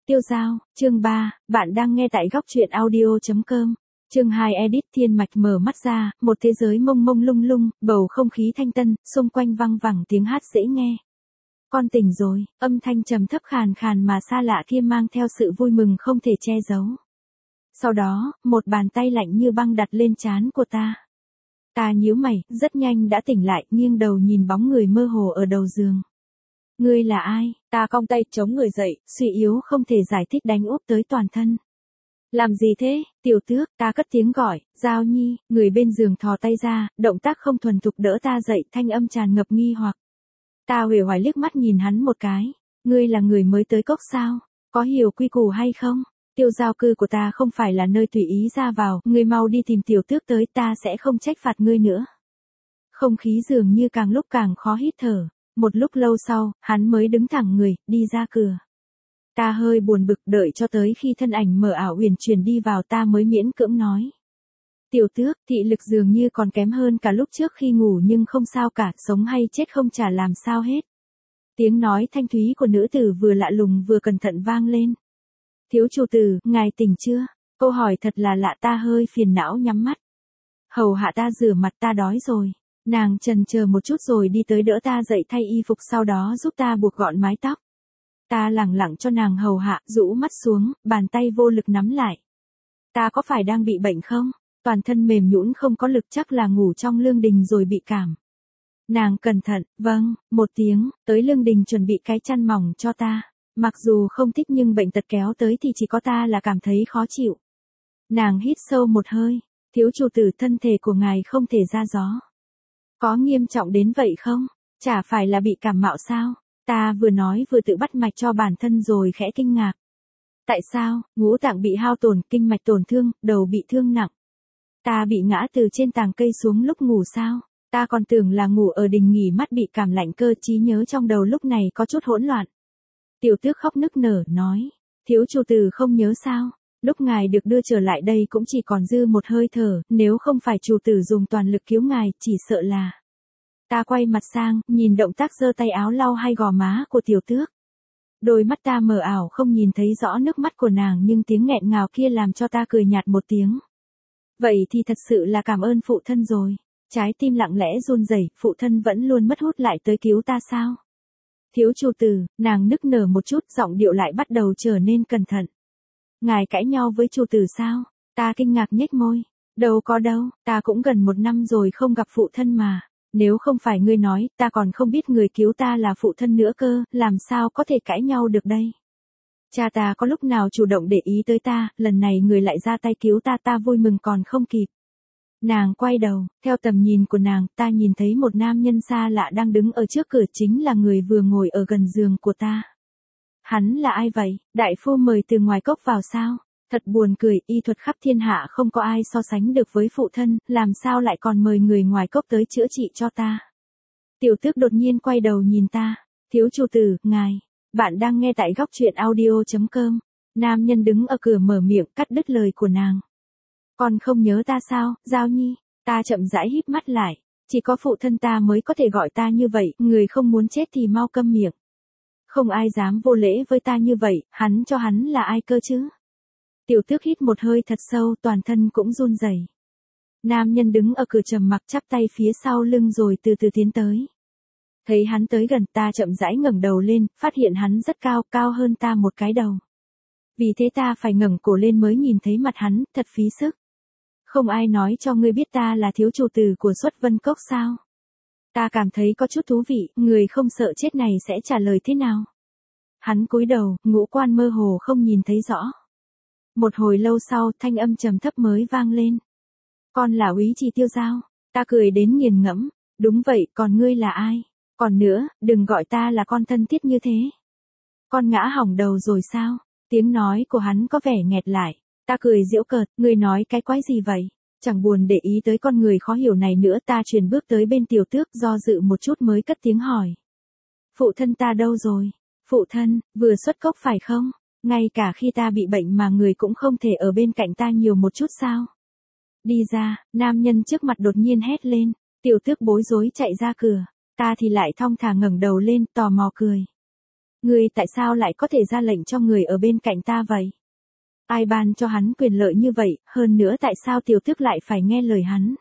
Tiêu Dao, chương 3, bạn đang nghe tại góc truyện audio.com. Chương 2 edit Thiên Mạch mở mắt ra, một thế giới mông mông lung lung, bầu không khí thanh tân, xung quanh văng vẳng tiếng hát dễ nghe. Con tỉnh rồi, âm thanh trầm thấp khàn khàn mà xa lạ kia mang theo sự vui mừng không thể che giấu. Sau đó, một bàn tay lạnh như băng đặt lên trán của ta. Ta nhíu mày, rất nhanh đã tỉnh lại, nghiêng đầu nhìn bóng người mơ hồ ở đầu giường. Ngươi là ai? Ta cong tay chống người dậy, suy yếu không thể giải thích đánh úp tới toàn thân. Làm gì thế, Tiểu Tước? Ta cất tiếng gọi, Giao Nhi, người bên giường thò tay ra, động tác không thuần thục đỡ ta dậy, thanh âm tràn ngập nghi hoặc. Ta uể oải liếc mắt nhìn hắn một cái. Ngươi là người mới tới cốc sao? Có hiểu quy củ hay không? Tiêu Giao, cư của ta không phải là nơi tùy ý ra vào, ngươi mau đi tìm Tiểu Tước tới, ta sẽ không trách phạt ngươi nữa. Không khí dường như càng lúc càng khó hít thở. Một lúc lâu sau, hắn mới đứng thẳng người, đi ra cửa. Ta hơi buồn bực, đợi cho tới khi thân ảnh mờ ảo uyển chuyển đi vào ta mới miễn cưỡng nói. Tiểu Tước, thị lực dường như còn kém hơn cả lúc trước khi ngủ, nhưng không sao cả, sống hay chết không chả làm sao hết. Tiếng nói thanh thúy của nữ tử vừa lạ lùng vừa cẩn thận vang lên. Thiếu chủ tử, ngài tỉnh chưa? Câu hỏi thật là lạ, ta hơi phiền não nhắm mắt. Hầu hạ ta rửa mặt, ta đói rồi. Nàng chần chờ một chút rồi đi tới đỡ ta dậy thay y phục, sau đó giúp ta buộc gọn mái tóc. Ta lẳng lặng cho nàng hầu hạ, rũ mắt xuống, bàn tay vô lực nắm lại. Ta có phải đang bị bệnh không? Toàn thân mềm nhũn không có lực, chắc là ngủ trong lương đình rồi bị cảm. Nàng cẩn thận, vâng, một tiếng, tới lương đình chuẩn bị cái chăn mỏng cho ta. Mặc dù không thích nhưng bệnh tật kéo tới thì chỉ có ta là cảm thấy khó chịu. Nàng hít sâu một hơi, thiếu chủ tử, thân thể của ngài không thể ra gió. Có nghiêm trọng đến vậy không? Chả phải là bị cảm mạo sao? Ta vừa nói vừa tự bắt mạch cho bản thân rồi khẽ kinh ngạc. Tại sao? Ngũ tạng bị hao tổn, kinh mạch tổn thương, đầu bị thương nặng. Ta bị ngã từ trên tàng cây xuống lúc ngủ sao? Ta còn tưởng là ngủ ở đình nghỉ mát bị cảm lạnh cơ, trí nhớ trong đầu lúc này có chút hỗn loạn. Tiểu Tước khóc nức nở, nói. Thiếu chủ tử không nhớ sao? Lúc ngài được đưa trở lại đây cũng chỉ còn dư một hơi thở, nếu không phải chủ tử dùng toàn lực cứu ngài, chỉ sợ là... Ta quay mặt sang, nhìn động tác giơ tay áo lau hai gò má của Tiểu Tước. Đôi mắt ta mờ ảo không nhìn thấy rõ nước mắt của nàng, nhưng tiếng nghẹn ngào kia làm cho ta cười nhạt một tiếng. Vậy thì thật sự là cảm ơn phụ thân rồi. Trái tim lặng lẽ run rẩy, phụ thân vẫn luôn mất hút lại tới cứu ta sao? Thiếu chủ tử, nàng nức nở một chút, giọng điệu lại bắt đầu trở nên cẩn thận. Ngài cãi nhau với chủ tử sao? Ta kinh ngạc nhếch môi. Đâu có đâu, ta cũng gần 1 năm rồi không gặp phụ thân mà. Nếu không phải ngươi nói, ta còn không biết người cứu ta là phụ thân nữa cơ, làm sao có thể cãi nhau được đây? Cha ta có lúc nào chủ động để ý tới ta, lần này người lại ra tay cứu ta, ta vui mừng còn không kịp. Nàng quay đầu, theo tầm nhìn của nàng, ta nhìn thấy một nam nhân xa lạ đang đứng ở trước cửa, chính là người vừa ngồi ở gần giường của ta. Hắn là ai vậy? Đại phu mời từ ngoài cốc vào sao? Thật buồn cười, y thuật khắp thiên hạ không có ai so sánh được với phụ thân, làm sao lại còn mời người ngoài cốc tới chữa trị cho ta? Tiểu Tước đột nhiên quay đầu nhìn ta. Thiếu chủ tử, ngài, bạn đang nghe tại góc truyện audio.com. Nam nhân đứng ở cửa mở miệng cắt đứt lời của nàng. Còn không nhớ ta sao, Giao Nhi? Ta chậm rãi híp mắt lại. Chỉ có phụ thân ta mới có thể gọi ta như vậy, người không muốn chết thì mau câm miệng. Không ai dám vô lễ với ta như vậy, hắn cho hắn là ai cơ chứ? Tiểu Tước hít một hơi thật sâu, toàn thân cũng run rẩy. Nam nhân đứng ở cửa trầm mặc, chắp tay phía sau lưng rồi từ từ tiến tới. Thấy hắn tới gần, ta chậm rãi ngẩng đầu lên, phát hiện hắn rất cao, cao hơn ta một cái đầu. Vì thế ta phải ngẩng cổ lên mới nhìn thấy mặt hắn, thật phí sức. Không ai nói cho ngươi biết ta là thiếu chủ tử của Xuất Vân Cốc sao? Ta cảm thấy có chút thú vị, người không sợ chết này sẽ trả lời thế nào? Hắn cúi đầu, ngũ quan mơ hồ không nhìn thấy rõ. Một hồi lâu sau, thanh âm trầm thấp mới vang lên. Con là úy trì Tiêu Dao. Ta cười đến nghiền ngẫm. Đúng vậy, còn ngươi là ai? Còn nữa, đừng gọi ta là con thân thiết như thế. Con ngã hỏng đầu rồi sao? Tiếng nói của hắn có vẻ nghẹt lại. Ta cười giễu cợt, ngươi nói cái quái gì vậy? Chẳng buồn để ý tới con người khó hiểu này nữa, ta chuyển bước tới bên Tiểu Tước, do dự một chút mới cất tiếng hỏi. Phụ thân ta đâu rồi? Phụ thân, vừa xuất cốc phải không? Ngay cả khi ta bị bệnh mà người cũng không thể ở bên cạnh ta nhiều một chút sao? Đi ra, nam nhân trước mặt đột nhiên hét lên. Tiểu Tước bối rối chạy ra cửa. Ta thì lại thong thả ngẩng đầu lên, tò mò cười. Ngươi tại sao lại có thể ra lệnh cho người ở bên cạnh ta vậy? Ai ban cho hắn quyền lợi như vậy, hơn nữa tại sao tiểu tước lại phải nghe lời hắn?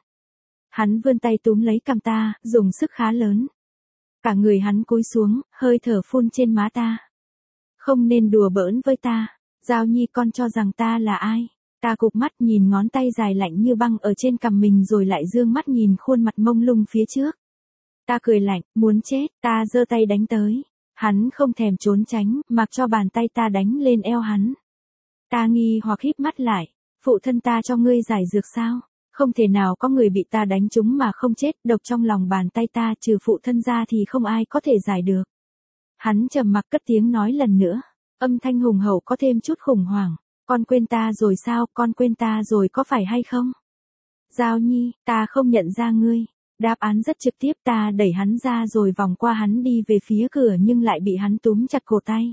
Hắn vươn tay túm lấy cằm ta, dùng sức khá lớn. Cả người hắn cúi xuống, hơi thở phun trên má ta. Không nên đùa bỡn với ta. Giao Nhi, con cho rằng ta là ai? Ta cụp mắt nhìn ngón tay dài lạnh như băng ở trên cằm mình rồi lại dương mắt nhìn khuôn mặt mông lung phía trước. Ta cười lạnh, muốn chết, ta giơ tay đánh tới. Hắn không thèm trốn tránh, mặc cho bàn tay ta đánh lên eo hắn. Ta nghi hoặc híp mắt lại, phụ thân ta cho ngươi giải dược sao? Không thể nào có người bị ta đánh trúng mà không chết, độc trong lòng bàn tay ta trừ phụ thân ra thì không ai có thể giải được. Hắn trầm mặc cất tiếng nói lần nữa, âm thanh hùng hậu có thêm chút khủng hoảng. Con quên ta rồi sao, con quên ta rồi có phải hay không? Giao Nhi, ta không nhận ra ngươi. Đáp án rất trực tiếp, ta đẩy hắn ra rồi vòng qua hắn đi về phía cửa nhưng lại bị hắn túm chặt cổ tay.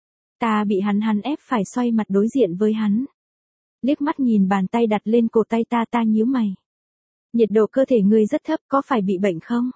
Ta bị hắn ép phải xoay mặt đối diện với hắn. Liếc mắt nhìn bàn tay đặt lên cổ tay ta nhíu mày. Nhiệt độ cơ thể ngươi rất thấp, có phải bị bệnh không?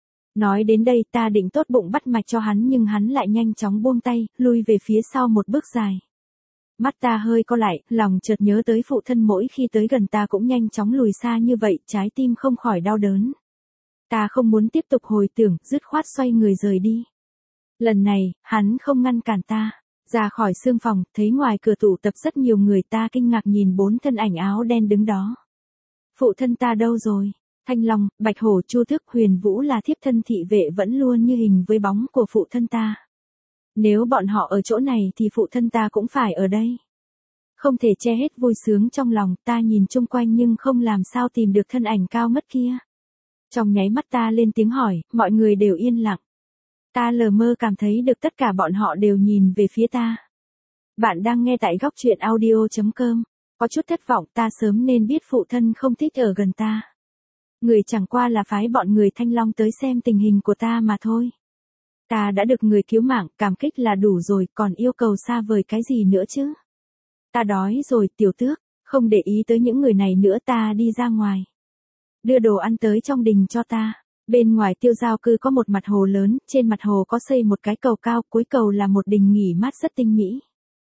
Nói đến đây ta định tốt bụng bắt mạch cho hắn nhưng hắn lại nhanh chóng buông tay, lui về phía sau một bước dài. Mắt ta hơi co lại, lòng chợt nhớ tới phụ thân mỗi khi tới gần ta cũng nhanh chóng lùi xa như vậy, trái tim không khỏi đau đớn. Ta không muốn tiếp tục hồi tưởng, dứt khoát xoay người rời đi. Lần này, hắn không ngăn cản ta. Ra khỏi sương phòng, thấy ngoài cửa tụ tập rất nhiều người, ta kinh ngạc nhìn 4 thân ảnh áo đen đứng đó. Phụ thân ta đâu rồi? Thanh Long, Bạch Hổ, Chu Tước, Huyền Vũ là thiếp thân thị vệ vẫn luôn như hình với bóng của phụ thân ta. Nếu bọn họ ở chỗ này thì phụ thân ta cũng phải ở đây. Không thể che hết vui sướng trong lòng, ta nhìn chung quanh nhưng không làm sao tìm được thân ảnh cao ngất kia. Trong nháy mắt ta lên tiếng hỏi, mọi người đều yên lặng. Ta lờ mơ cảm thấy được tất cả bọn họ đều nhìn về phía ta. Bạn đang nghe tại góc truyện audio.com. Có chút thất vọng, ta sớm nên biết phụ thân không thích ở gần ta. Người chẳng qua là phái bọn người Thanh Long tới xem tình hình của ta mà thôi. Ta đã được người cứu mạng, cảm kích là đủ rồi, còn yêu cầu xa vời cái gì nữa chứ? Ta đói rồi, tiểu tước, không để ý tới những người này nữa, ta đi ra ngoài. Đưa đồ ăn tới trong đình cho ta. Bên ngoài Tiêu Giao Cư có một mặt hồ lớn, trên mặt hồ có xây một cái cầu cao, cuối cầu là một đình nghỉ mát rất tinh mỹ.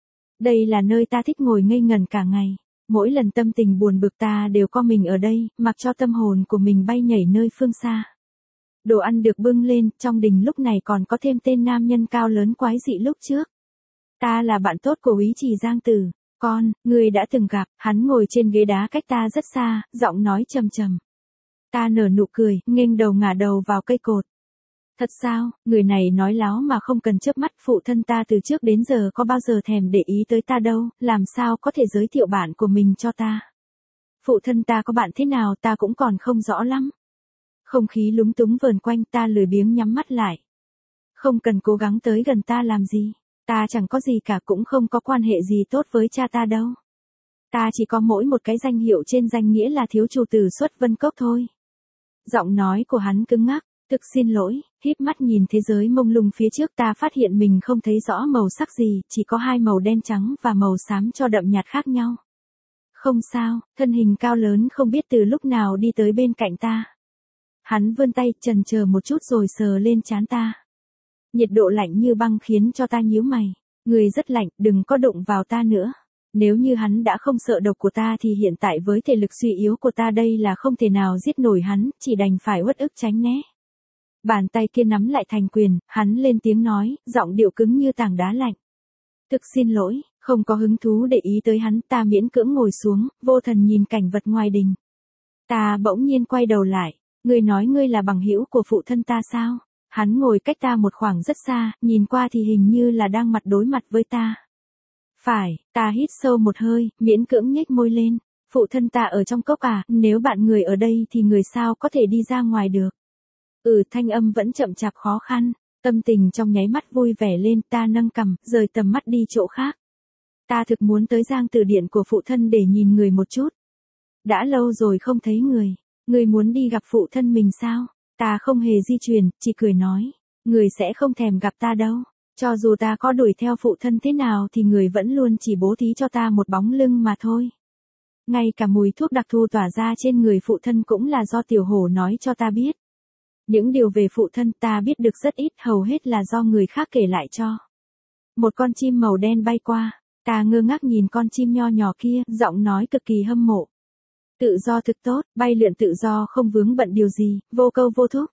Đây là nơi ta thích ngồi ngây ngẩn cả ngày. Mỗi lần tâm tình buồn bực ta đều co mình ở đây, mặc cho tâm hồn của mình bay nhảy nơi phương xa. Đồ ăn được bưng lên, trong đình lúc này còn có thêm tên nam nhân cao lớn quái dị lúc trước. Ta là bạn tốt của úy Trì Giang Tử. Con, người đã từng gặp, hắn ngồi trên ghế đá cách ta rất xa, giọng nói trầm trầm. Ta nở nụ cười, nghênh đầu ngả đầu vào cây cột. Thật sao, người này nói láo mà không cần chớp mắt, phụ thân ta từ trước đến giờ có bao giờ thèm để ý tới ta đâu, làm sao có thể giới thiệu bạn của mình cho ta. Phụ thân ta có bạn thế nào ta cũng còn không rõ lắm. Không khí lúng túng vờn quanh, ta lười biếng nhắm mắt lại. Không cần cố gắng tới gần ta làm gì, ta chẳng có gì cả, cũng không có quan hệ gì tốt với cha ta đâu. Ta chỉ có mỗi một cái danh hiệu trên danh nghĩa là thiếu chủ tử Xuất Vân Cốc thôi. Giọng nói của hắn cứng ngắc, thực xin lỗi, híp mắt nhìn thế giới mông lung phía trước, ta phát hiện mình không thấy rõ màu sắc gì, chỉ có hai màu đen trắng và màu xám cho đậm nhạt khác nhau. Không sao, thân hình cao lớn không biết từ lúc nào đi tới bên cạnh ta. Hắn vươn tay chần chờ một chút rồi sờ lên trán ta. Nhiệt độ lạnh như băng khiến cho ta nhíu mày. Người rất lạnh, đừng có đụng vào ta nữa. Nếu như hắn đã không sợ độc của ta thì hiện tại với thể lực suy yếu của ta đây là không thể nào giết nổi hắn, chỉ đành phải uất ức tránh né. Bàn tay kia nắm lại thành quyền, hắn lên tiếng nói, giọng điệu cứng như tảng đá lạnh. Thực xin lỗi, không có hứng thú để ý tới hắn, ta miễn cưỡng ngồi xuống, vô thần nhìn cảnh vật ngoài đình. Ta bỗng nhiên quay đầu lại, ngươi nói ngươi là bằng hữu của phụ thân ta sao? Hắn ngồi cách ta một khoảng rất xa, nhìn qua thì hình như là đang mặt đối mặt với ta. Phải, ta hít sâu một hơi, miễn cưỡng nhếch môi lên. Phụ thân ta ở trong cốc à, nếu bạn người ở đây thì người sao có thể đi ra ngoài được. Thanh âm vẫn chậm chạp khó khăn, tâm tình trong nháy mắt vui vẻ lên, ta nâng cằm, rời tầm mắt đi chỗ khác. Ta thực muốn tới Giang Tử Điện của phụ thân để nhìn người một chút. Đã lâu rồi không thấy người, người muốn đi gặp phụ thân mình sao? Ta không hề di chuyển, chỉ cười nói, người sẽ không thèm gặp ta đâu. Cho dù ta có đuổi theo phụ thân thế nào thì người vẫn luôn chỉ bố thí cho ta một bóng lưng mà thôi. Ngay cả mùi thuốc đặc thù tỏa ra trên người phụ thân cũng là do tiểu hổ nói cho ta biết. Những điều về phụ thân ta biết được rất ít, hầu hết là do người khác kể lại cho. Một con chim màu đen bay qua, ta ngơ ngác nhìn con chim nho nhỏ kia, giọng nói cực kỳ hâm mộ. Tự do thực tốt, bay lượn tự do không vướng bận điều gì, vô câu vô thúc.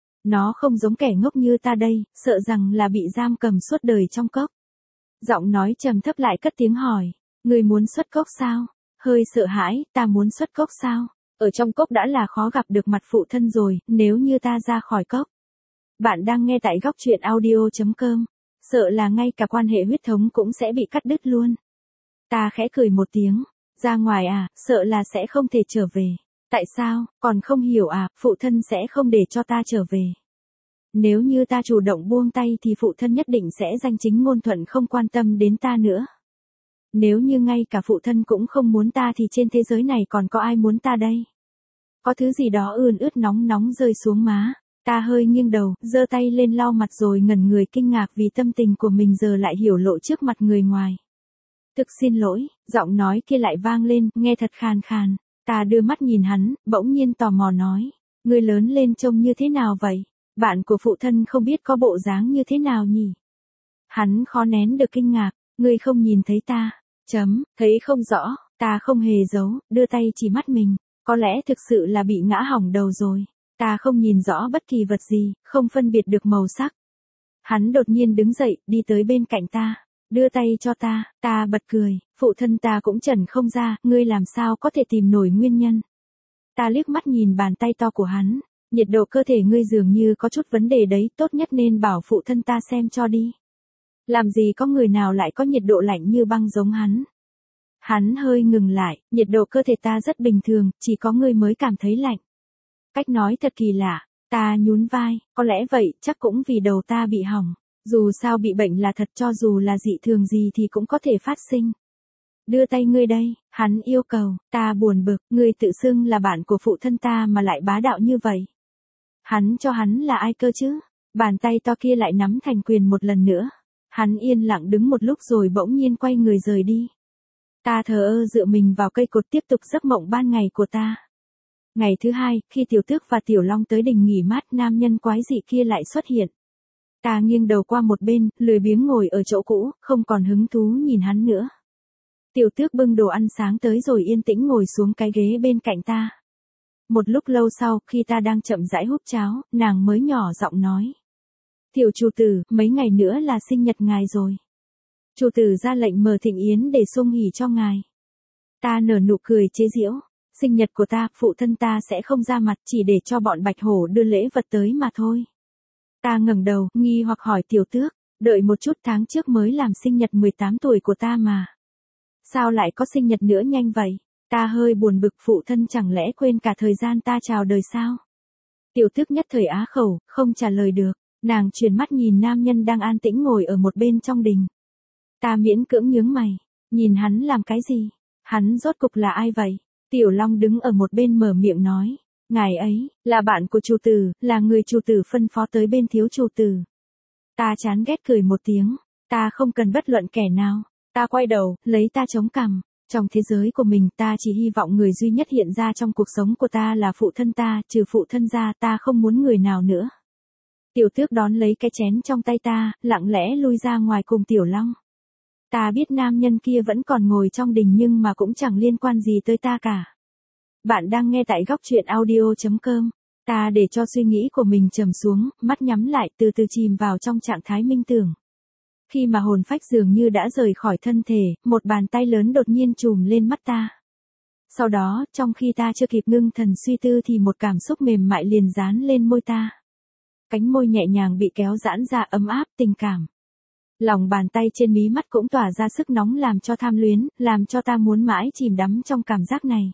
Nó không giống kẻ ngốc như ta đây, sợ rằng là bị giam cầm suốt đời trong cốc. Giọng nói trầm thấp lại cất tiếng hỏi, người muốn xuất cốc sao? Hơi sợ hãi, ta muốn xuất cốc sao? Ở trong cốc đã là khó gặp được mặt phụ thân rồi, nếu như ta ra khỏi cốc. Bạn đang nghe tại góc truyện audio.com. Sợ là ngay cả quan hệ huyết thống cũng sẽ bị cắt đứt luôn. Ta khẽ cười một tiếng, ra ngoài à, sợ là sẽ không thể trở về. Tại sao, còn không hiểu à, phụ thân sẽ không để cho ta trở về. Nếu như ta chủ động buông tay thì phụ thân nhất định sẽ danh chính ngôn thuận không quan tâm đến ta nữa. Nếu như ngay cả phụ thân cũng không muốn ta thì trên thế giới này còn có ai muốn ta đây? Có thứ gì đó ươn ướt nóng nóng rơi xuống má. Ta hơi nghiêng đầu, giơ tay lên lau mặt rồi ngẩn người kinh ngạc vì tâm tình của mình giờ lại hiểu lộ trước mặt người ngoài. Thực xin lỗi, giọng nói kia lại vang lên, nghe thật khàn khàn. Ta đưa mắt nhìn hắn, bỗng nhiên tò mò nói. Người lớn lên trông như thế nào vậy? Bạn của phụ thân không biết có bộ dáng như thế nào nhỉ? Hắn khó nén được kinh ngạc, ngươi không nhìn thấy ta. Thấy không rõ, ta không hề giấu, đưa tay chỉ mắt mình. Có lẽ thực sự là bị ngã hỏng đầu rồi. Ta không nhìn rõ bất kỳ vật gì, không phân biệt được màu sắc. Hắn đột nhiên đứng dậy, đi tới bên cạnh ta. Đưa tay cho ta bật cười, phụ thân ta cũng trần không ra, ngươi làm sao có thể tìm nổi nguyên nhân. Ta liếc mắt nhìn bàn tay to của hắn, nhiệt độ cơ thể ngươi dường như có chút vấn đề đấy, tốt nhất nên bảo phụ thân ta xem cho đi. Làm gì có người nào lại có nhiệt độ lạnh như băng giống hắn. Hắn hơi ngừng lại, nhiệt độ cơ thể ta rất bình thường, chỉ có ngươi mới cảm thấy lạnh. Cách nói thật kỳ lạ, ta nhún vai, có lẽ vậy, chắc cũng vì đầu ta bị hỏng. Dù sao bị bệnh là thật, cho dù là dị thường gì thì cũng có thể phát sinh. Đưa tay ngươi đây, hắn yêu cầu, ta buồn bực, ngươi tự xưng là bạn của phụ thân ta mà lại bá đạo như vậy. Hắn cho hắn là ai cơ chứ? Bàn tay to kia lại nắm thành quyền một lần nữa. Hắn yên lặng đứng một lúc rồi bỗng nhiên quay người rời đi. Ta thờ ơ dựa mình vào cây cột tiếp tục giấc mộng ban ngày của ta. Ngày thứ hai, khi Tiểu Tước và Tiểu Long tới đình nghỉ mát, nam nhân quái dị kia lại xuất hiện. Ta nghiêng đầu qua một bên, lười biếng ngồi ở chỗ cũ, không còn hứng thú nhìn hắn nữa. Tiểu Tước bưng đồ ăn sáng tới rồi yên tĩnh ngồi xuống cái ghế bên cạnh ta. Một lúc lâu sau, khi ta đang chậm rãi húp cháo, nàng mới nhỏ giọng nói. Tiểu chủ tử, mấy ngày nữa là sinh nhật ngài rồi. Chủ tử ra lệnh mở thịnh yến để sung hỉ cho ngài. Ta nở nụ cười chế giễu. Sinh nhật của ta, phụ thân ta sẽ không ra mặt, chỉ để cho bọn bạch hổ đưa lễ vật tới mà thôi. Ta ngẩng đầu, nghi hoặc hỏi Tiểu Tước, đợi một chút, tháng trước mới làm sinh nhật 18 tuổi của ta mà. Sao lại có sinh nhật nữa nhanh vậy? Ta hơi buồn bực, phụ thân chẳng lẽ quên cả thời gian ta chào đời sao? Tiểu Tước nhất thời á khẩu, không trả lời được, nàng chuyển mắt nhìn nam nhân đang an tĩnh ngồi ở một bên trong đình. Ta miễn cưỡng nhướng mày, nhìn hắn làm cái gì? Hắn rốt cục là ai vậy? Tiểu Long đứng ở một bên mở miệng nói, ngài ấy, là bạn của chủ tử, là người chủ tử phân phó tới bên thiếu chủ tử. Ta chán ghét cười một tiếng, ta không cần bất luận kẻ nào. Ta quay đầu, lấy ta chống cằm, trong thế giới của mình ta chỉ hy vọng người duy nhất hiện ra trong cuộc sống của ta là phụ thân ta, trừ phụ thân ra ta không muốn người nào nữa. Tiểu Tước đón lấy cái chén trong tay ta, lặng lẽ lui ra ngoài cùng Tiểu Long. Ta biết nam nhân kia vẫn còn ngồi trong đình nhưng mà cũng chẳng liên quan gì tới ta cả. Bạn đang nghe tại góc truyện audio.com. Ta để cho suy nghĩ của mình trầm xuống, mắt nhắm lại, từ từ chìm vào trong trạng thái minh tưởng. Khi mà hồn phách dường như đã rời khỏi thân thể, một bàn tay lớn đột nhiên chùm lên mắt ta. Sau đó, trong khi ta chưa kịp ngưng thần suy tư thì một cảm xúc mềm mại liền dán lên môi ta. Cánh môi nhẹ nhàng bị kéo giãn ra, ấm áp, tình cảm. Lòng bàn tay trên mí mắt cũng tỏa ra sức nóng làm cho tham luyến, làm cho ta muốn mãi chìm đắm trong cảm giác này.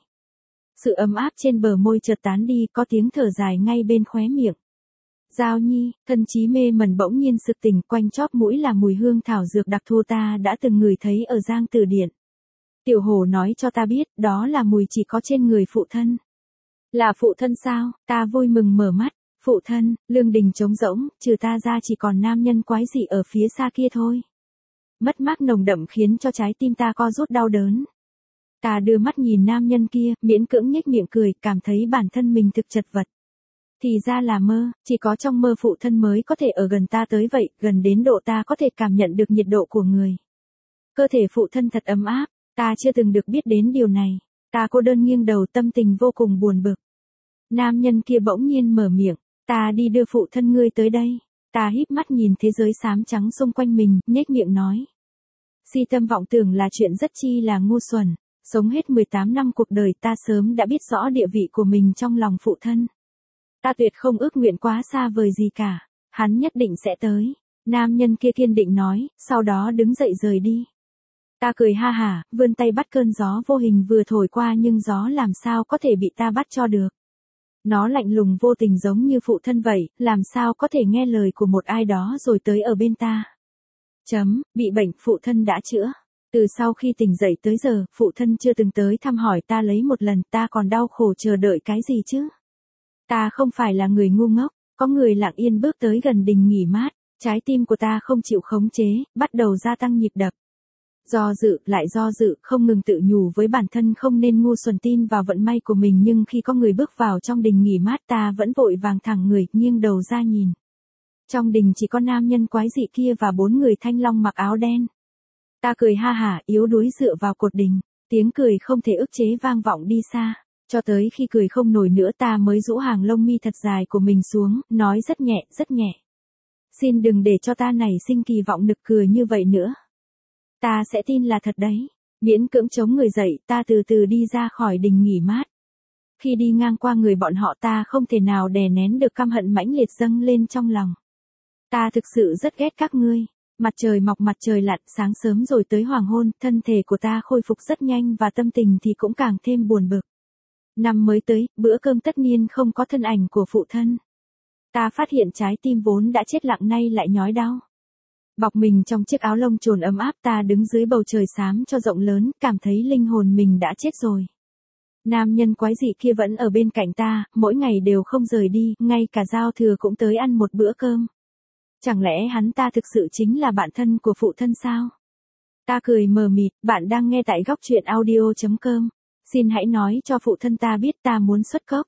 Sự ấm áp trên bờ môi chợt tán đi, có tiếng thở dài ngay bên khóe miệng. Giao Nhi, thân trí mê mẩn bỗng nhiên sực tỉnh, quanh chóp mũi là mùi hương thảo dược đặc thù ta đã từng ngửi thấy ở Giang Tử Điện. Tiểu Hổ nói cho ta biết, đó là mùi chỉ có trên người phụ thân. Là phụ thân sao? Ta vui mừng mở mắt. Phụ thân, lương đình trống rỗng, trừ ta ra chỉ còn nam nhân quái dị ở phía xa kia thôi. Mất mát nồng đậm khiến cho trái tim ta co rút đau đớn. Ta đưa mắt nhìn nam nhân kia, miễn cưỡng nhếch miệng cười, cảm thấy bản thân mình thực chật vật. Thì ra là mơ, chỉ có trong mơ phụ thân mới có thể ở gần ta tới vậy, gần đến độ ta có thể cảm nhận được nhiệt độ của người. Cơ thể phụ thân thật ấm áp, ta chưa từng được biết đến điều này. Ta cô đơn nghiêng đầu, tâm tình vô cùng buồn bực. Nam nhân kia bỗng nhiên mở miệng, ta đi đưa phụ thân ngươi tới đây. Ta híp mắt nhìn thế giới xám trắng xung quanh mình, nhếch miệng nói. Si tâm vọng tưởng là chuyện rất chi là ngu xuẩn. Sống hết 18 năm cuộc đời ta sớm đã biết rõ địa vị của mình trong lòng phụ thân. Ta tuyệt không ước nguyện quá xa vời gì cả. Hắn nhất định sẽ tới. Nam nhân kia kiên định nói, sau đó đứng dậy rời đi. Ta cười ha hả, vươn tay bắt cơn gió vô hình vừa thổi qua, nhưng gió làm sao có thể bị ta bắt cho được. Nó lạnh lùng vô tình giống như phụ thân vậy, làm sao có thể nghe lời của một ai đó rồi tới ở bên ta. Bị bệnh phụ thân đã chữa. Từ sau khi tỉnh dậy tới giờ, phụ thân chưa từng tới thăm hỏi ta lấy một lần, ta còn đau khổ chờ đợi cái gì chứ? Ta không phải là người ngu ngốc, có người lặng yên bước tới gần đình nghỉ mát, trái tim của ta không chịu khống chế, bắt đầu gia tăng nhịp đập. Do dự, lại do dự, không ngừng tự nhủ với bản thân không nên ngu xuẩn tin vào vận may của mình, nhưng khi có người bước vào trong đình nghỉ mát ta vẫn vội vàng thẳng người, nghiêng đầu ra nhìn. Trong đình chỉ có nam nhân quái dị kia và 4 người thanh long mặc áo đen. Ta cười ha hả, yếu đuối dựa vào cột đình, tiếng cười không thể ức chế vang vọng đi xa, cho tới khi cười không nổi nữa ta mới rũ hàng lông mi thật dài của mình xuống, nói rất nhẹ, rất nhẹ. Xin đừng để cho ta nảy sinh kỳ vọng nực cười như vậy nữa. Ta sẽ tin là thật đấy. Miễn cưỡng chống người dậy, ta từ từ đi ra khỏi đình nghỉ mát. Khi đi ngang qua người bọn họ ta không thể nào đè nén được căm hận mãnh liệt dâng lên trong lòng. Ta thực sự rất ghét các ngươi. Mặt trời mọc mặt trời lặn, sáng sớm rồi tới hoàng hôn, thân thể của ta khôi phục rất nhanh và tâm tình thì cũng càng thêm buồn bực. Năm mới tới, bữa cơm tất niên không có thân ảnh của phụ thân. Ta phát hiện trái tim vốn đã chết lặng nay lại nhói đau. Bọc mình trong chiếc áo lông trồn ấm áp ta đứng dưới bầu trời xám cho rộng lớn, cảm thấy linh hồn mình đã chết rồi. Nam nhân quái dị kia vẫn ở bên cạnh ta, mỗi ngày đều không rời đi, ngay cả giao thừa cũng tới ăn một bữa cơm. Chẳng lẽ hắn ta thực sự chính là bạn thân của phụ thân sao? Ta cười mờ mịt, bạn đang nghe tại góc truyện audio.com. Xin hãy nói cho phụ thân ta biết ta muốn xuất cốc.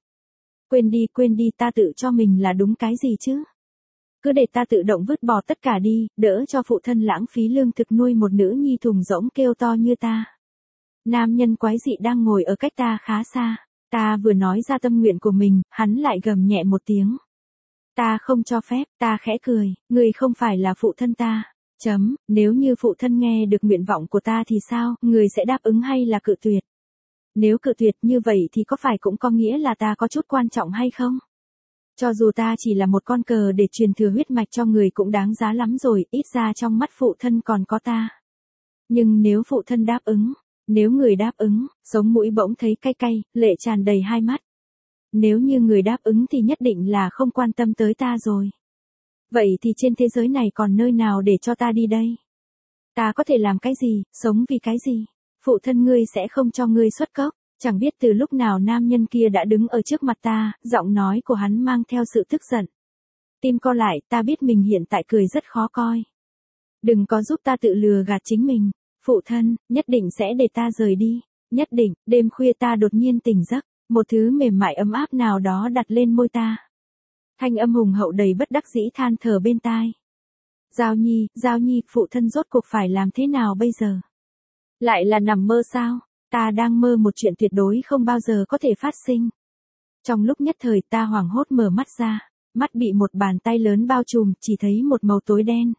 Quên đi, ta tự cho mình là đúng cái gì chứ? Cứ để ta tự động vứt bỏ tất cả đi, đỡ cho phụ thân lãng phí lương thực nuôi một nữ nhi thùng rỗng kêu to như ta. Nam nhân quái dị đang ngồi ở cách ta khá xa. Ta vừa nói ra tâm nguyện của mình, hắn lại gầm nhẹ một tiếng. Ta không cho phép, ta khẽ cười, người không phải là phụ thân ta. Nếu như phụ thân nghe được nguyện vọng của ta thì sao, người sẽ đáp ứng hay là cự tuyệt? Nếu cự tuyệt như vậy thì có phải cũng có nghĩa là ta có chút quan trọng hay không? Cho dù ta chỉ là một con cờ để truyền thừa huyết mạch cho người cũng đáng giá lắm rồi, ít ra trong mắt phụ thân còn có ta. Nhưng nếu phụ thân đáp ứng, nếu người đáp ứng, sống mũi bỗng thấy cay cay, lệ tràn đầy hai mắt. Nếu như người đáp ứng thì nhất định là không quan tâm tới ta rồi. Vậy thì trên thế giới này còn nơi nào để cho ta đi đây? Ta có thể làm cái gì, sống vì cái gì? Phụ thân ngươi sẽ không cho ngươi xuất cốc. Chẳng biết từ lúc nào nam nhân kia đã đứng ở trước mặt ta, giọng nói của hắn mang theo sự tức giận. Tim co lại, ta biết mình hiện tại cười rất khó coi. Đừng có giúp ta tự lừa gạt chính mình. Phụ thân, nhất định sẽ để ta rời đi. Nhất định, đêm khuya ta đột nhiên tỉnh giấc. Một thứ mềm mại ấm áp nào đó đặt lên môi ta. Thanh âm hùng hậu đầy bất đắc dĩ than thở bên tai. Giao Nhi, phụ thân rốt cuộc phải làm thế nào bây giờ? Lại là nằm mơ sao? Ta đang mơ một chuyện tuyệt đối không bao giờ có thể phát sinh. Trong lúc nhất thời ta hoảng hốt mở mắt ra, mắt bị một bàn tay lớn bao trùm, chỉ thấy một màu tối đen.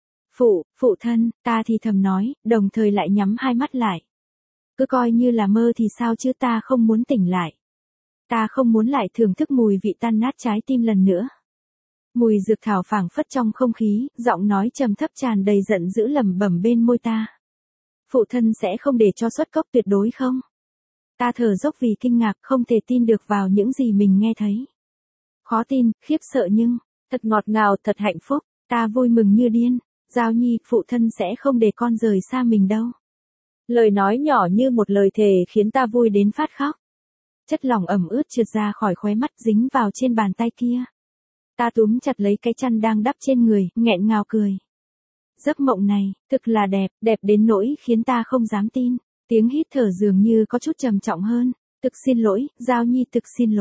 Phụ thân, ta thì thầm nói, đồng thời lại nhắm hai mắt lại. Cứ coi như là mơ thì sao chứ, ta không muốn tỉnh lại. Ta không muốn lại thưởng thức mùi vị tan nát trái tim lần nữa. Mùi dược thảo phảng phất trong không khí, giọng nói trầm thấp tràn đầy giận dữ lẩm bẩm bên môi ta. Phụ thân sẽ không để cho xuất cốc tuyệt đối không? Ta thở dốc vì kinh ngạc, không thể tin được vào những gì mình nghe thấy. Khó tin, khiếp sợ nhưng, thật ngọt ngào, thật hạnh phúc, ta vui mừng như điên. Giao Nhi, phụ thân sẽ không để con rời xa mình đâu. Lời nói nhỏ như một lời thề khiến ta vui đến phát khóc. Chất lỏng ẩm ướt trượt ra khỏi khóe mắt dính vào trên bàn tay kia. Ta túm chặt lấy cái chăn đang đắp trên người, nghẹn ngào cười. Giấc mộng này, thực là đẹp, đẹp đến nỗi khiến ta không dám tin. Tiếng hít thở dường như có chút trầm trọng hơn. Thực xin lỗi, Giao Nhi, thực xin lỗi.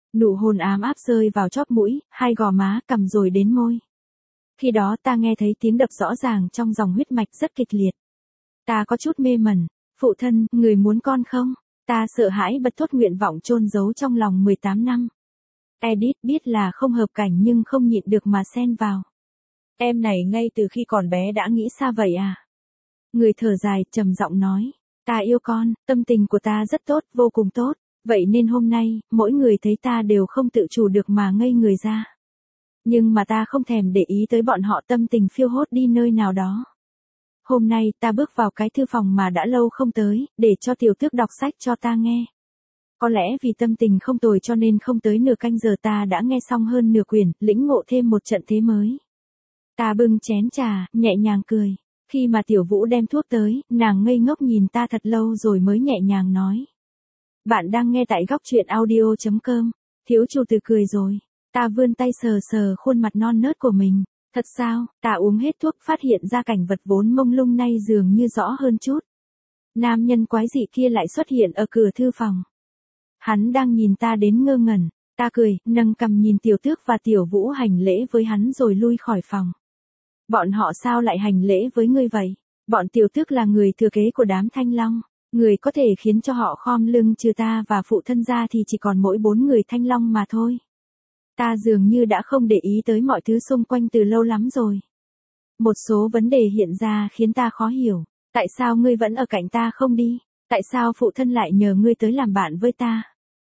Nụ hôn ám áp rơi vào chóp mũi, hai gò má, cằm rồi đến môi. Khi đó ta nghe thấy tiếng đập rõ ràng trong dòng huyết mạch rất kịch liệt. Ta có chút mê mẩn. Phụ thân, người muốn con không? Ta sợ hãi bật thốt nguyện vọng chôn giấu trong lòng 18 năm. Edith biết là không hợp cảnh nhưng không nhịn được mà xen vào. Em này ngay từ khi còn bé đã nghĩ xa vậy à? Người thở dài, trầm giọng nói. Ta yêu con, tâm tình của ta rất tốt, vô cùng tốt. Vậy nên hôm nay, mỗi người thấy ta đều không tự chủ được mà ngây người ra. Nhưng mà ta không thèm để ý tới bọn họ, tâm tình phiêu hốt đi nơi nào đó. Hôm nay ta bước vào cái thư phòng mà đã lâu không tới, để cho tiểu tước đọc sách cho ta nghe. Có lẽ vì tâm tình không tồi cho nên không tới nửa canh giờ ta đã nghe xong hơn nửa quyển, lĩnh ngộ thêm một trận thế mới. Ta bưng chén trà, nhẹ nhàng cười. Khi mà Tiểu Vũ đem thuốc tới, nàng ngây ngốc nhìn ta thật lâu rồi mới nhẹ nhàng nói. Bạn đang nghe tại góc truyện audio.com. Thiếu chủ từ cười rồi. Ta vươn tay sờ sờ khuôn mặt non nớt của mình. Thật sao, ta uống hết thuốc phát hiện ra cảnh vật vốn mông lung nay dường như rõ hơn chút. Nam nhân quái dị kia lại xuất hiện ở cửa thư phòng. Hắn đang nhìn ta đến ngơ ngẩn. Ta cười, nâng cằm nhìn Tiểu Tước và Tiểu Vũ hành lễ với hắn rồi lui khỏi phòng. Bọn họ sao lại hành lễ với ngươi vậy? Bọn Tiểu Tước là người thừa kế của đám Thanh Long. Người có thể khiến cho họ khom lưng trừ ta và phụ thân ra thì chỉ còn mỗi 4 người Thanh Long mà thôi. Ta dường như đã không để ý tới mọi thứ xung quanh từ lâu lắm rồi. Một số vấn đề hiện ra khiến ta khó hiểu. Tại sao ngươi vẫn ở cạnh ta không đi? Tại sao phụ thân lại nhờ ngươi tới làm bạn với ta?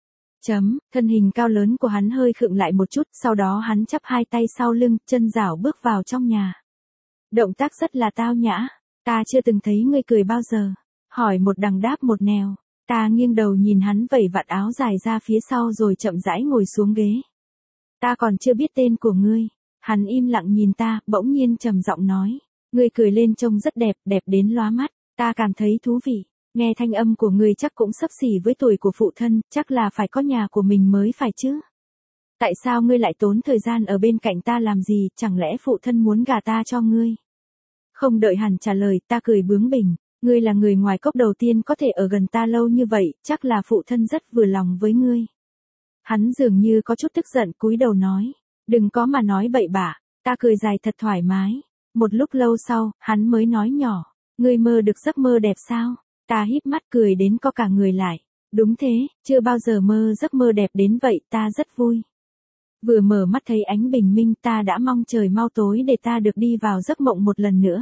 Thân hình cao lớn của hắn hơi khựng lại một chút, sau đó hắn chắp hai tay sau lưng, chân rảo bước vào trong nhà. Động tác rất là tao nhã. Ta chưa từng thấy ngươi cười bao giờ. Hỏi một đằng đáp một nẻo. Ta nghiêng đầu nhìn hắn vẩy vạt áo dài ra phía sau rồi chậm rãi ngồi xuống ghế. Ta còn chưa biết tên của ngươi. Hắn im lặng nhìn ta, bỗng nhiên trầm giọng nói. Ngươi cười lên trông rất đẹp, đẹp đến lóa mắt. Ta cảm thấy thú vị. Nghe thanh âm của ngươi chắc cũng xấp xỉ với tuổi của phụ thân, chắc là phải có nhà của mình mới phải chứ. Tại sao ngươi lại tốn thời gian ở bên cạnh ta làm gì, chẳng lẽ phụ thân muốn gả ta cho ngươi? Không đợi hắn trả lời, ta cười bướng bỉnh. Ngươi là người ngoài cốc đầu tiên có thể ở gần ta lâu như vậy, chắc là phụ thân rất vừa lòng với ngươi. Hắn dường như có chút tức giận cúi đầu nói. Đừng có mà nói bậy bạ. Ta cười dài thật thoải mái. Một lúc lâu sau, hắn mới nói nhỏ. Ngươi mơ được giấc mơ đẹp sao? Ta híp mắt cười đến co cả người lại. Đúng thế, chưa bao giờ mơ giấc mơ đẹp đến vậy, ta rất vui. Vừa mở mắt thấy ánh bình minh ta đã mong trời mau tối để ta được đi vào giấc mộng một lần nữa.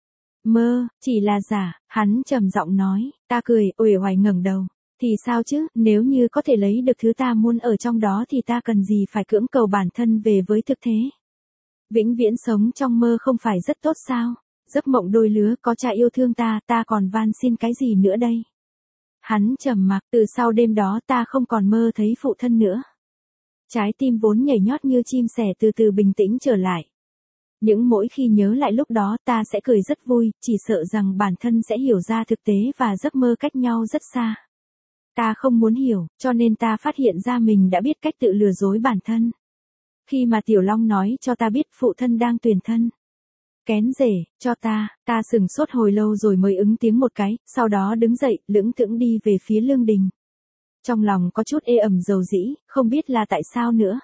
Mơ, chỉ là giả, hắn trầm giọng nói, ta cười, uể oải ngẩng đầu. Thì sao chứ, nếu như có thể lấy được thứ ta muốn ở trong đó thì ta cần gì phải cưỡng cầu bản thân về với thực thế. Vĩnh viễn sống trong mơ không phải rất tốt sao? Giấc mộng đôi lứa có cha yêu thương ta, ta còn van xin cái gì nữa đây? Hắn trầm mặc, từ sau đêm đó ta không còn mơ thấy phụ thân nữa. Trái tim vốn nhảy nhót như chim sẻ từ từ bình tĩnh trở lại. Những mỗi khi nhớ lại lúc đó ta sẽ cười rất vui, chỉ sợ rằng bản thân sẽ hiểu ra thực tế và giấc mơ cách nhau rất xa. Ta không muốn hiểu, cho nên ta phát hiện ra mình đã biết cách tự lừa dối bản thân. Khi mà Tiểu Long nói cho ta biết phụ thân đang tuyển thân. Kén rể, cho ta sửng sốt hồi lâu rồi mới ứng tiếng một cái, sau đó đứng dậy, lững thững đi về phía lương đình. Trong lòng có chút ê ẩm dầu dĩ, không biết là tại sao nữa.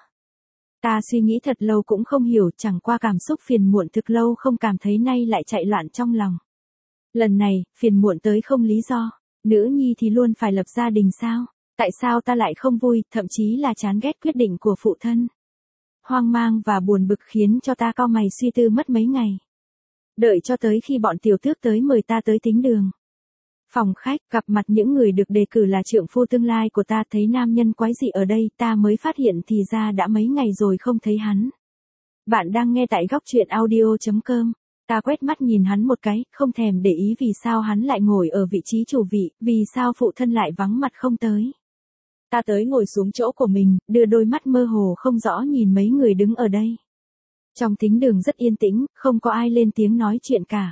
Ta suy nghĩ thật lâu cũng không hiểu, chẳng qua cảm xúc phiền muộn thực lâu không cảm thấy nay lại chạy loạn trong lòng. Lần này, phiền muộn tới không lý do. Nữ nhi thì luôn phải lập gia đình sao? Tại sao ta lại không vui, thậm chí là chán ghét quyết định của phụ thân? Hoang mang và buồn bực khiến cho ta cau mày suy tư mất mấy ngày. Đợi cho tới khi bọn Tiểu Tước tới mời ta tới thính đường. Phòng khách, gặp mặt những người được đề cử là trượng phu tương lai của ta, thấy nam nhân quái dị ở đây, ta mới phát hiện thì ra đã mấy ngày rồi không thấy hắn. Bạn đang nghe tại góc truyện audio.com. Ta quét mắt nhìn hắn một cái, không thèm để ý vì sao hắn lại ngồi ở vị trí chủ vị, vì sao phụ thân lại vắng mặt không tới. Ta tới ngồi xuống chỗ của mình, đưa đôi mắt mơ hồ không rõ nhìn mấy người đứng ở đây. Trong thính đường rất yên tĩnh, không có ai lên tiếng nói chuyện cả.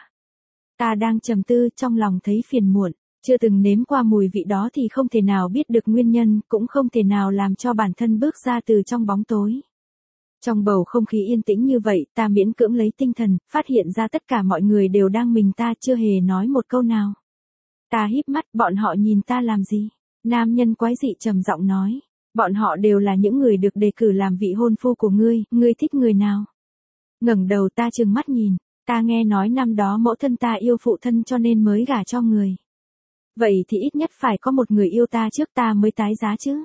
Ta đang trầm tư, trong lòng thấy phiền muộn, chưa từng nếm qua mùi vị đó thì không thể nào biết được nguyên nhân, cũng không thể nào làm cho bản thân bước ra từ trong bóng tối. Trong bầu không khí yên tĩnh như vậy, ta miễn cưỡng lấy tinh thần, phát hiện ra tất cả mọi người đều đang mình ta chưa hề nói một câu nào. Ta híp mắt, bọn họ nhìn ta làm gì? Nam nhân quái dị trầm giọng nói. Bọn họ đều là những người được đề cử làm vị hôn phu của ngươi thích người nào? Ngẩng đầu ta trừng mắt nhìn, ta nghe nói năm đó mẫu thân ta yêu phụ thân cho nên mới gả cho người. Vậy thì ít nhất phải có một người yêu ta trước ta mới tái giá chứ.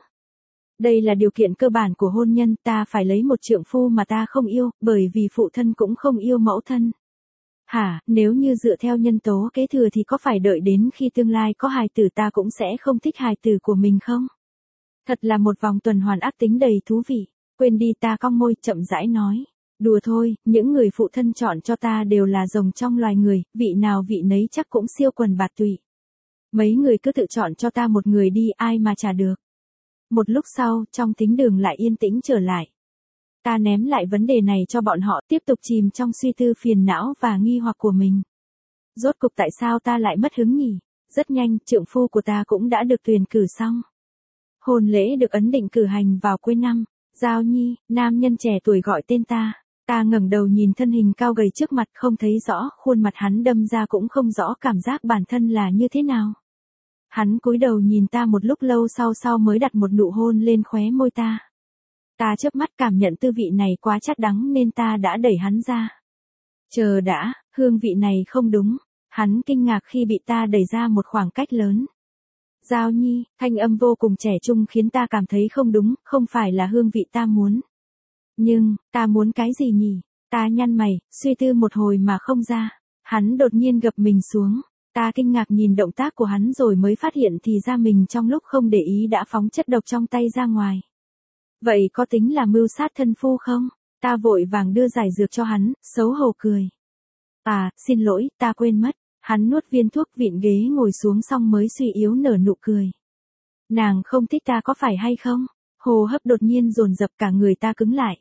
Đây là điều kiện cơ bản của hôn nhân, ta phải lấy một trượng phu mà ta không yêu, bởi vì phụ thân cũng không yêu mẫu thân. Hả, nếu như dựa theo nhân tố kế thừa thì có phải đợi đến khi tương lai có hài tử ta cũng sẽ không thích hài tử của mình không? Thật là một vòng tuần hoàn ác tính đầy thú vị. Quên đi, ta cong môi chậm rãi nói. Đùa thôi, những người phụ thân chọn cho ta đều là rồng trong loài người, vị nào vị nấy chắc cũng siêu quần bạt tụy. Mấy người cứ tự chọn cho ta một người đi, ai mà trả được. Một lúc sau, trong thính đường lại yên tĩnh trở lại. Ta ném lại vấn đề này cho bọn họ, tiếp tục chìm trong suy tư phiền não và nghi hoặc của mình. Rốt cục tại sao ta lại mất hứng nhỉ? Rất nhanh, trượng phu của ta cũng đã được tuyển cử xong. Hôn lễ được ấn định cử hành vào cuối năm. Giao Nhi, nam nhân trẻ tuổi gọi tên ta. Ta ngẩng đầu nhìn thân hình cao gầy trước mặt, không thấy rõ, khuôn mặt hắn đâm ra cũng không rõ cảm giác bản thân là như thế nào. Hắn cúi đầu nhìn ta một lúc lâu sau mới đặt một nụ hôn lên khóe môi ta. Ta chớp mắt cảm nhận tư vị này quá chát đắng nên ta đã đẩy hắn ra. Chờ đã, hương vị này không đúng. Hắn kinh ngạc khi bị ta đẩy ra một khoảng cách lớn. Giao Nhi, thanh âm vô cùng trẻ trung khiến ta cảm thấy không đúng, không phải là hương vị ta muốn. Nhưng, ta muốn cái gì nhỉ? Ta nhăn mày, suy tư một hồi mà không ra. Hắn đột nhiên gập mình xuống. Ta kinh ngạc nhìn động tác của hắn rồi mới phát hiện thì ra mình trong lúc không để ý đã phóng chất độc trong tay ra ngoài. Vậy có tính là mưu sát thân phu không? Ta vội vàng đưa giải dược cho hắn, xấu hổ cười. À, xin lỗi, ta quên mất. Hắn nuốt viên thuốc vịn ghế ngồi xuống xong mới suy yếu nở nụ cười. Nàng không thích ta có phải hay không? Hô hấp đột nhiên dồn dập cả người ta cứng lại.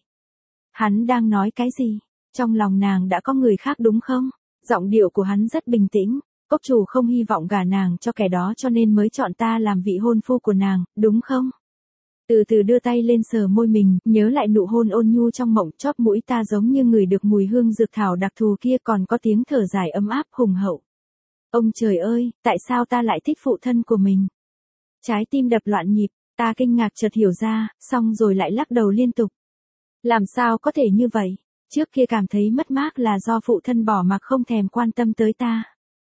Hắn đang nói cái gì? Trong lòng nàng đã có người khác đúng không? Giọng điệu của hắn rất bình tĩnh. Cốc chủ không hy vọng gả nàng cho kẻ đó cho nên mới chọn ta làm vị hôn phu của nàng, đúng không? Từ từ đưa tay lên sờ môi mình, nhớ lại nụ hôn ôn nhu trong mộng, chóp mũi ta giống như người được mùi hương dược thảo đặc thù kia, còn có tiếng thở dài ấm áp hùng hậu. Ông trời ơi, tại sao ta lại thích phụ thân của mình? Trái tim đập loạn nhịp, ta kinh ngạc chợt hiểu ra, xong rồi lại lắc đầu liên tục. Làm sao có thể như vậy? Trước kia cảm thấy mất mát là do phụ thân bỏ mặc không thèm quan tâm tới ta.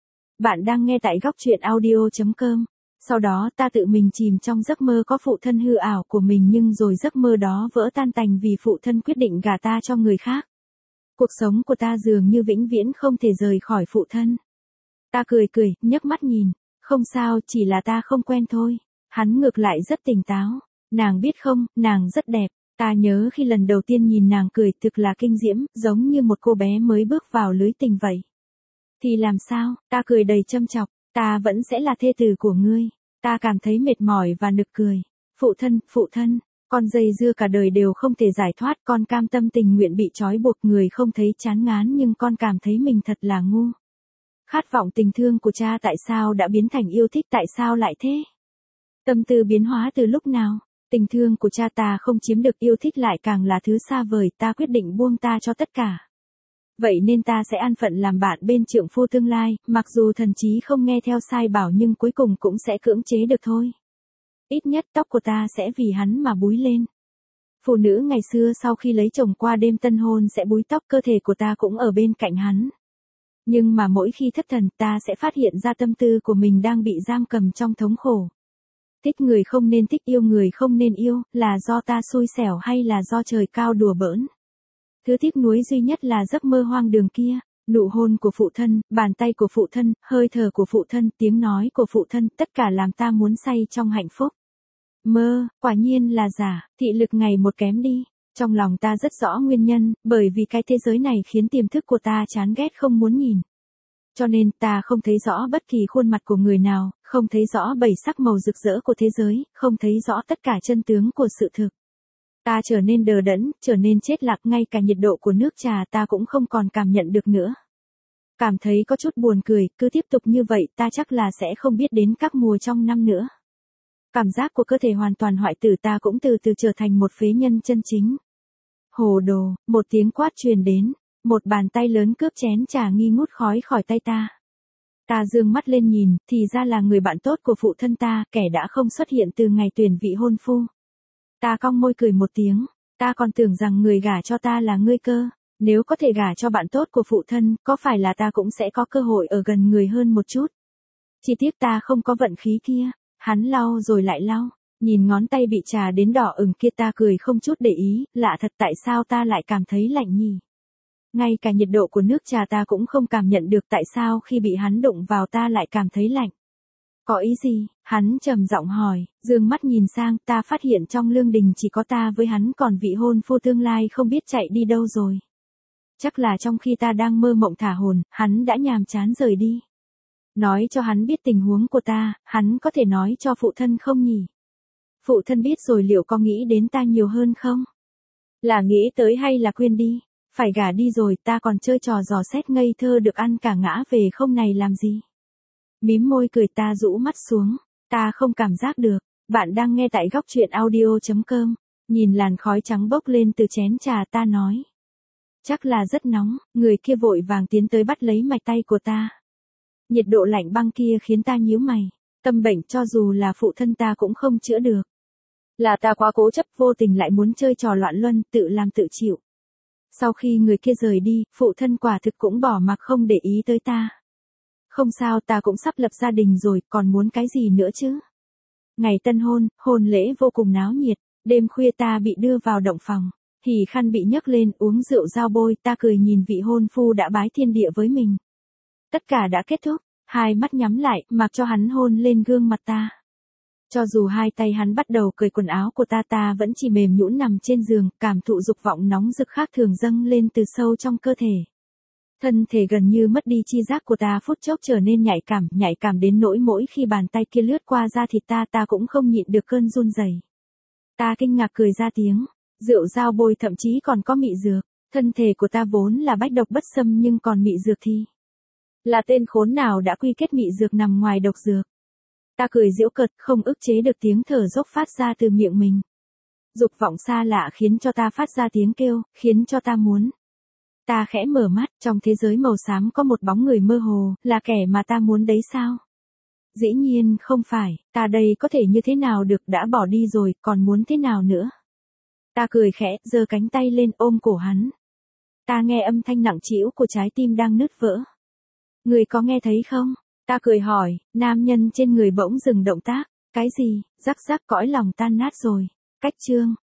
Bạn đang nghe tại góc truyện audio.com. Sau đó ta tự mình chìm trong giấc mơ có phụ thân hư ảo của mình, nhưng rồi giấc mơ đó vỡ tan tành vì phụ thân quyết định gả ta cho người khác. Cuộc sống của ta dường như vĩnh viễn không thể rời khỏi phụ thân. Ta cười, nhấc mắt nhìn. Không sao, chỉ là ta không quen thôi. Hắn ngược lại rất tỉnh táo. Nàng biết không, nàng rất đẹp. Ta nhớ khi lần đầu tiên nhìn nàng cười thực là kinh diễm, giống như một cô bé mới bước vào lưới tình vậy. Thì làm sao, ta cười đầy châm chọc, ta vẫn sẽ là thê tử của ngươi. Ta cảm thấy mệt mỏi và nực cười. Phụ thân, con dây dưa cả đời đều không thể giải thoát, con cam tâm tình nguyện bị trói buộc, người không thấy chán ngán nhưng con cảm thấy mình thật là ngu. Khát vọng tình thương của cha tại sao đã biến thành yêu thích, tại sao lại thế? Tâm tư biến hóa từ lúc nào? Tình thương của cha ta không chiếm được, yêu thích lại càng là thứ xa vời, ta quyết định buông ta cho tất cả. Vậy nên ta sẽ an phận làm bạn bên trượng phu tương lai, mặc dù thần chí không nghe theo sai bảo nhưng cuối cùng cũng sẽ cưỡng chế được thôi. Ít nhất tóc của ta sẽ vì hắn mà búi lên. Phụ nữ ngày xưa sau khi lấy chồng qua đêm tân hôn sẽ búi tóc, cơ thể của ta cũng ở bên cạnh hắn. Nhưng mà mỗi khi thất thần ta sẽ phát hiện ra tâm tư của mình đang bị giam cầm trong thống khổ. Thích người không nên thích, yêu người không nên yêu, là do ta xui xẻo hay là do trời cao đùa bỡn? Thứ tiếc nuối duy nhất là giấc mơ hoang đường kia, nụ hôn của phụ thân, bàn tay của phụ thân, hơi thở của phụ thân, tiếng nói của phụ thân, tất cả làm ta muốn say trong hạnh phúc. Mơ, quả nhiên là giả, thị lực ngày một kém đi. Trong lòng ta rất rõ nguyên nhân, bởi vì cái thế giới này khiến tiềm thức của ta chán ghét không muốn nhìn. Cho nên ta không thấy rõ bất kỳ khuôn mặt của người nào, không thấy rõ bảy sắc màu rực rỡ của thế giới, không thấy rõ tất cả chân tướng của sự thực. Ta trở nên đờ đẫn, trở nên chết lặng, ngay cả nhiệt độ của nước trà ta cũng không còn cảm nhận được nữa. Cảm thấy có chút buồn cười, cứ tiếp tục như vậy ta chắc là sẽ không biết đến các mùa trong năm nữa. Cảm giác của cơ thể hoàn toàn hoại tử, ta cũng từ từ trở thành một phế nhân chân chính. Hồ đồ, một tiếng quát truyền đến, một bàn tay lớn cướp chén trà nghi ngút khói khỏi tay ta. Ta dương mắt lên nhìn, thì ra là người bạn tốt của phụ thân ta, kẻ đã không xuất hiện từ ngày tuyển vị hôn phu. Ta cong môi cười một tiếng, ta còn tưởng rằng người gả cho ta là ngươi cơ. Nếu có thể gả cho bạn tốt của phụ thân, có phải là ta cũng sẽ có cơ hội ở gần người hơn một chút. Chỉ tiếc ta không có vận khí kia. Hắn lau rồi lại lau, nhìn ngón tay bị trà đến đỏ ửng kia ta cười không chút để ý, lạ thật tại sao ta lại cảm thấy lạnh nhỉ. Ngay cả nhiệt độ của nước trà ta cũng không cảm nhận được tại sao khi bị hắn đụng vào ta lại cảm thấy lạnh. Có ý gì? Hắn trầm giọng hỏi, dương mắt nhìn sang, ta phát hiện trong lương đình chỉ có ta với hắn còn vị hôn phu tương lai không biết chạy đi đâu rồi. Chắc là trong khi ta đang mơ mộng thả hồn, hắn đã nhàm chán rời đi. Nói cho hắn biết tình huống của ta, hắn có thể nói cho phụ thân không nhỉ? Phụ thân biết rồi liệu có nghĩ đến ta nhiều hơn không? Là nghĩ tới hay là quên đi? Phải gả đi rồi ta còn chơi trò dò xét ngây thơ được ăn cả ngã về không này làm gì? Mím môi cười ta rũ mắt xuống, ta không cảm giác được. Bạn đang nghe tại góc truyện audio.com. Nhìn làn khói trắng bốc lên từ chén trà ta nói. Chắc là rất nóng, người kia vội vàng tiến tới bắt lấy mạch tay của ta. Nhiệt độ lạnh băng kia khiến ta nhíu mày, tâm bệnh cho dù là phụ thân ta cũng không chữa được. Là ta quá cố chấp vô tình lại muốn chơi trò loạn luân, tự làm tự chịu. Sau khi người kia rời đi, phụ thân quả thực cũng bỏ mặc không để ý tới ta. Không sao ta cũng sắp lập gia đình rồi, còn muốn cái gì nữa chứ? Ngày tân hôn, hôn lễ vô cùng náo nhiệt, đêm khuya ta bị đưa vào động phòng, hỉ khăn bị nhấc lên uống rượu giao bôi ta cười nhìn vị hôn phu đã bái thiên địa với mình. Tất cả đã kết thúc, hai mắt nhắm lại, mặc cho hắn hôn lên gương mặt ta. Cho dù hai tay hắn bắt đầu cởi quần áo của ta vẫn chỉ mềm nhũn nằm trên giường, cảm thụ dục vọng nóng rực khác thường dâng lên từ sâu trong cơ thể. Thân thể gần như mất đi chi giác của ta phút chốc trở nên nhạy cảm đến nỗi mỗi khi bàn tay kia lướt qua da thịt ta cũng không nhịn được cơn run rẩy. Ta kinh ngạc cười ra tiếng, rượu giao bôi thậm chí còn có mị dược, thân thể của ta vốn là bách độc bất xâm nhưng còn mị dược thì là tên khốn nào đã quy kết mị dược nằm ngoài độc dược. Ta cười giễu cợt không ức chế được tiếng thở dốc phát ra từ miệng mình. Dục vọng xa lạ khiến cho ta phát ra tiếng kêu, khiến cho ta muốn. Ta khẽ mở mắt, trong thế giới màu xám có một bóng người mơ hồ, là kẻ mà ta muốn đấy sao? Dĩ nhiên không phải, ta đây có thể như thế nào được đã bỏ đi rồi, còn muốn thế nào nữa? Ta cười khẽ, giơ cánh tay lên ôm cổ hắn. Ta nghe âm thanh nặng trĩu của trái tim đang nứt vỡ. Người có nghe thấy không? Ta cười hỏi, nam nhân trên người bỗng dừng động tác. Cái gì? Rắc rắc cõi lòng tan nát rồi. Cách chương.